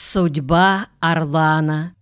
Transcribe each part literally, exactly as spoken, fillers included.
Судьба Орлана.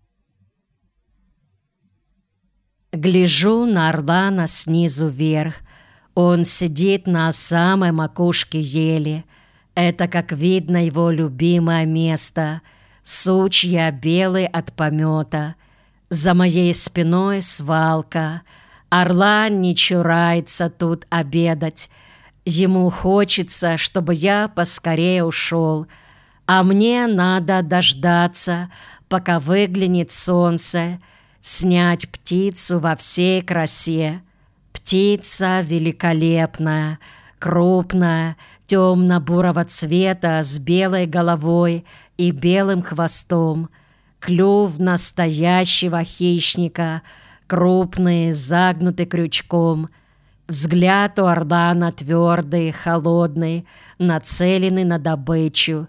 Гляжу на Орлана снизу вверх. Он сидит на самой макушке ели. Это, как видно, его любимое место. Сучья белые от помета. За моей спиной свалка. Орлан не чурается тут обедать. Ему хочется, чтобы я поскорее ушел. А мне надо дождаться, пока выглянет солнце, снять птицу во всей красе. Птица великолепная, крупная, темно-бурого цвета, с белой головой и белым хвостом. Клюв настоящего хищника, крупный, загнутый крючком. Взгляд у Орлана твердый, холодный, нацеленный на добычу.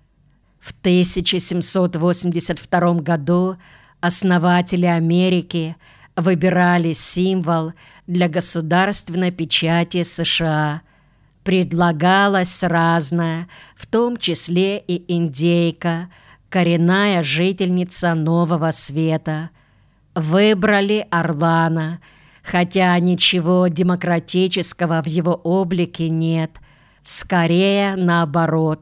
В тысяча семьсот восемьдесят втором году основатели Америки выбирали символ для государственной печати США. Предлагалось разное, в том числе и индейка, коренная жительница Нового Света. Выбрали Орлана, хотя ничего демократического в его облике нет, скорее наоборот.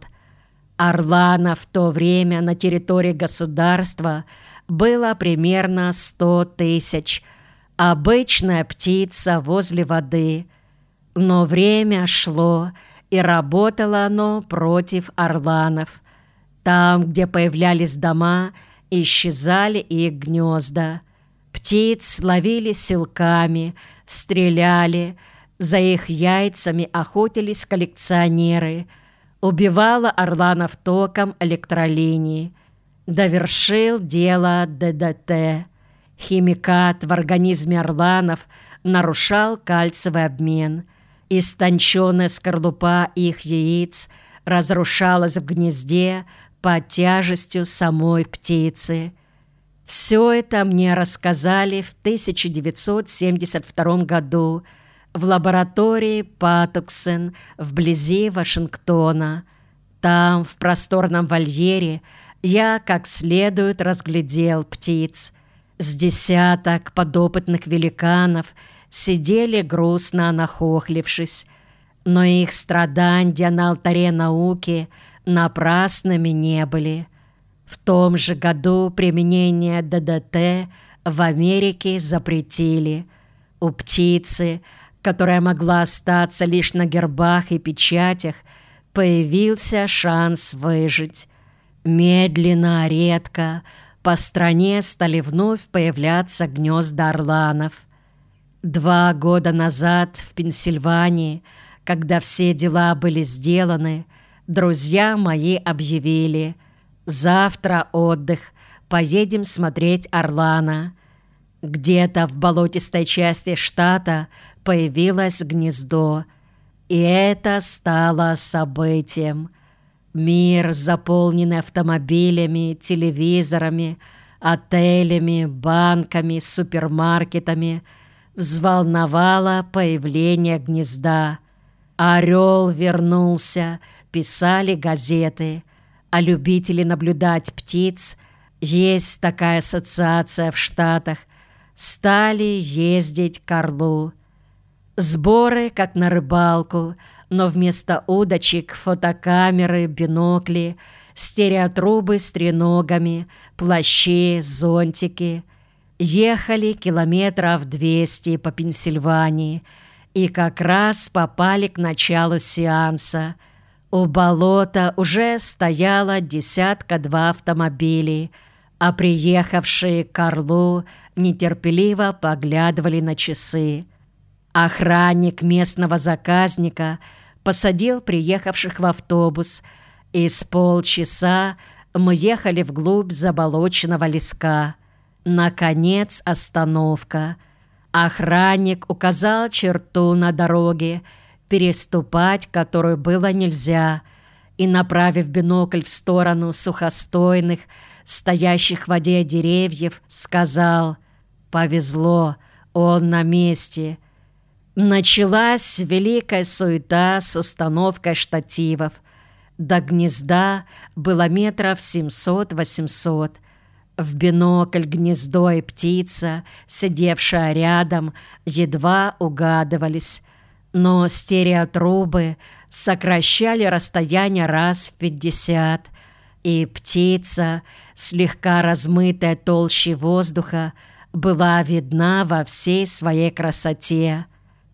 Орлана в то время на территории государства было примерно сто тысяч. Обычная птица возле воды. Но время шло, и работало оно против орланов. Там, где появлялись дома, исчезали их гнезда. Птиц ловили силками, стреляли, за их яйцами охотились коллекционеры. Убивала орланов током электролинии. Довершил дело ДДТ. Химикат в организме орланов нарушал кальциевый обмен. Истонченная скорлупа их яиц разрушалась в гнезде под тяжестью самой птицы. Все это мне рассказали в тысяча девятьсот семьдесят втором году в лаборатории Патуксен вблизи Вашингтона. Там, в просторном вольере, я как следует разглядел птиц. С десяток подопытных великанов сидели грустно нахохлившись, но их страдания на алтаре науки напрасными не были. В том же году применение ДДТ в Америке запретили. У птицы, которая могла остаться лишь на гербах и печатях, появился шанс выжить. Медленно, редко по стране стали вновь появляться гнезда орланов. Два года назад в Пенсильвании, когда все дела были сделаны, друзья мои объявили: «Завтра отдых, поедем смотреть орлана». Где-то в болотистой части штата появилось гнездо, и это стало событием. Мир, заполненный автомобилями, телевизорами, отелями, банками, супермаркетами, взволновало появление гнезда. «Орел вернулся», писали газеты, а любители наблюдать птиц, есть такая ассоциация в Штатах, стали ездить к орлу. Сборы, как на рыбалку, но вместо удочек фотокамеры, бинокли, стереотрубы с треногами, плащи, зонтики. Ехали километров двести по Пенсильвании и как раз попали к началу сеанса. У болота уже стояло десятка-два автомобилей, а приехавшие к орлу нетерпеливо поглядывали на часы. Охранник местного заказника посадил приехавших в автобус, и с полчаса мы ехали вглубь заболоченного леска. Наконец остановка. Охранник указал черту на дороге, переступать которую было нельзя, и, направив бинокль в сторону сухостойных, стоящих в воде деревьев, сказал: «Повезло, он на месте». Началась великая суета с установкой штативов. До гнезда было метров семьсот-восемьсот. В бинокль гнездо и птица, сидевшая рядом, едва угадывались, но стереотрубы сокращали расстояние раз в пятьдесят, и птица, слегка размытая толщей воздуха, была видна во всей своей красоте.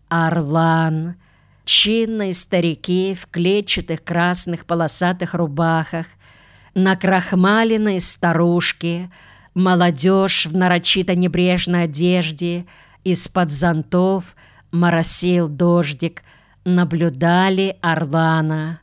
Орлан. Чинные старики в клетчатых красных полосатых рубахах, накрахмаленные старушки, молодежь в нарочито небрежной одежде, из-под зонтов моросил дождик, наблюдали Орлана.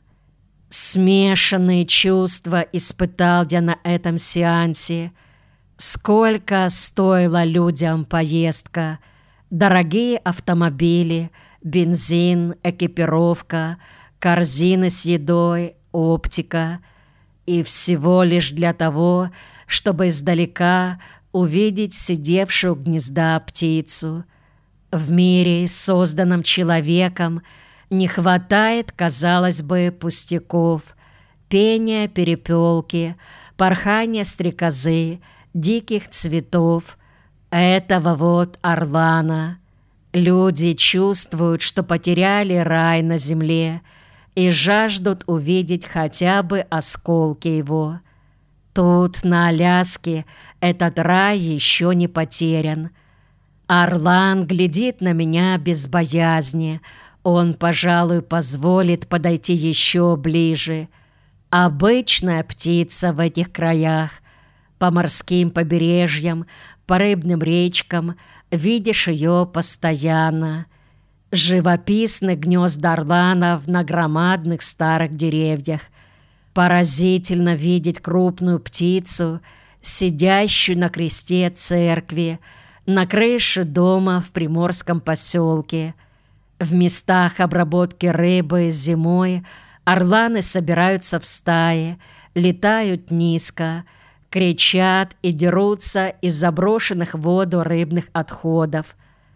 Смешанные чувства испытал я на этом сеансе. Сколько стоила людям поездка, дорогие автомобили, бензин, экипировка, корзины с едой, оптика. И всего лишь для того, чтобы издалека увидеть сидевшую у гнезда птицу. В мире, созданном человеком, не хватает, казалось бы, пустяков: пения перепелки, порхания стрекозы, диких цветов. Этого вот орлана. Люди чувствуют, что потеряли рай на земле, и жаждут увидеть хотя бы осколки его. Тут, на Аляске, этот рай еще не потерян. Орлан глядит на меня без боязни. Он, пожалуй, позволит подойти еще ближе. Обычная птица в этих краях. По морским побережьям, по рыбным речкам видишь ее постоянно. Живописны гнезда орланов на громадных старых деревьях. Поразительно видеть крупную птицу, сидящую на кресте церкви, на крыше дома в приморском поселке. В местах обработки рыбы зимой орланы собираются в стаи, летают низко, кричат и дерутся из заброшенных в воду рыбных отходов.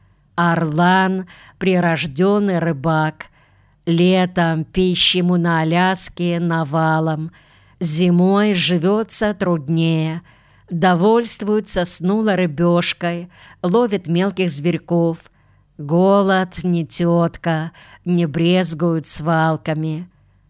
Орлан — прирожденный рыбак. Летом пищи ему на Аляске навалом, зимой живется труднее, довольствуется снулой рыбешкой, ловит мелких зверьков. Голод не тетка, не брезгуют свалками.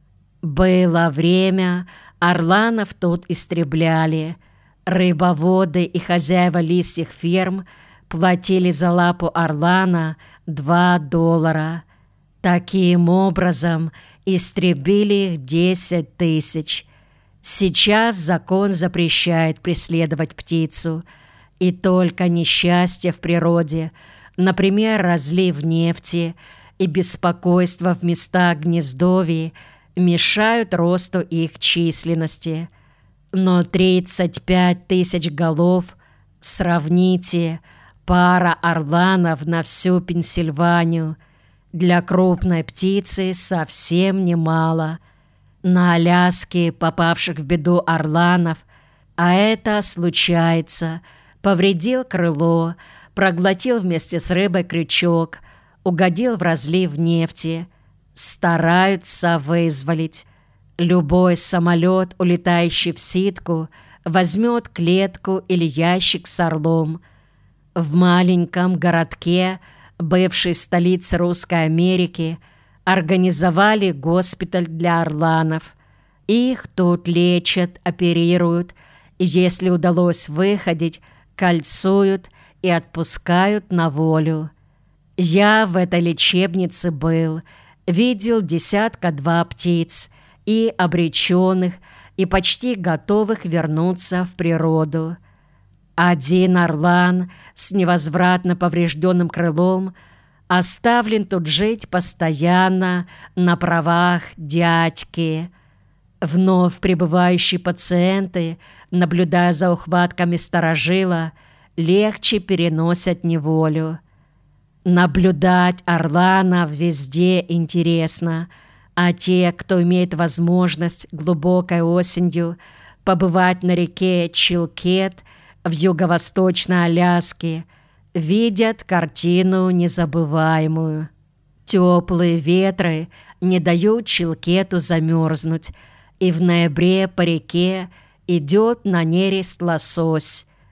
Было время, орланов тут истребляли. Рыбоводы и хозяева лисьих ферм платили за лапу орлана два доллара. Таким образом истребили их десять тысяч. Сейчас закон запрещает преследовать птицу, и только несчастье в природе, например, разлив нефти и беспокойство в местах гнездовий, мешают росту их численности. Но тридцать пять тысяч голов, сравните, пара орланов на всю Пенсильванию, для крупной птицы совсем немало. На Аляске попавших в беду орланов, а это случается, повредил крыло, проглотил вместе с рыбой крючок, угодил в разлив нефти, стараются вызволить. Любой самолет, улетающий в ситку, возьмет клетку или ящик с орлом. В маленьком городке, бывшей столице Русской Америки, организовали госпиталь для орланов. Их тут лечат, оперируют, и если удалось выходить, кольцуют и отпускают на волю. Я в этой лечебнице был, видел десятка-два птиц, и обреченных, и почти готовых вернуться в природу. Один орлан с невозвратно поврежденным крылом оставлен тут жить постоянно на правах дядьки. Вновь прибывающие пациенты, наблюдая за ухватками старожила, легче переносят неволю. Наблюдать орланов везде интересно, а те, кто имеет возможность глубокой осенью побывать на реке Чилкет в юго-восточной Аляске, видят картину незабываемую. Теплые ветры не дают Чилкету замерзнуть, и в ноябре по реке идет на нерест лосось,